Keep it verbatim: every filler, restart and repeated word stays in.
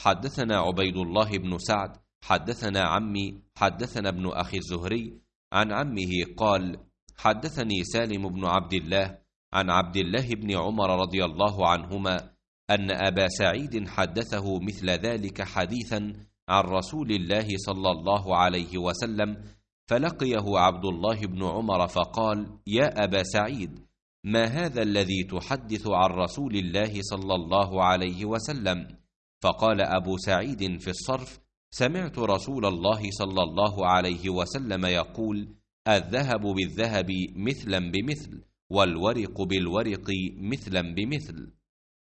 حدثنا عبيد الله بن سعد حدثنا عمي حدثنا ابن أخي الزهري عن عمه قال: حدثني سالم بن عبد الله عن عبد الله بن عمر رضي الله عنهما أن أبا سعيد حدثه مثل ذلك حديثا عن رسول الله صلى الله عليه وسلم، فلقيه عبد الله بن عمر فقال: يا أبا سعيد، ما هذا الذي تحدث عن رسول الله صلى الله عليه وسلم؟ فقال أبو سعيد في الصرف: سمعت رسول الله صلى الله عليه وسلم يقول: الذهب بالذهب مثلا بمثل، والورق بالورق مثلا بمثل.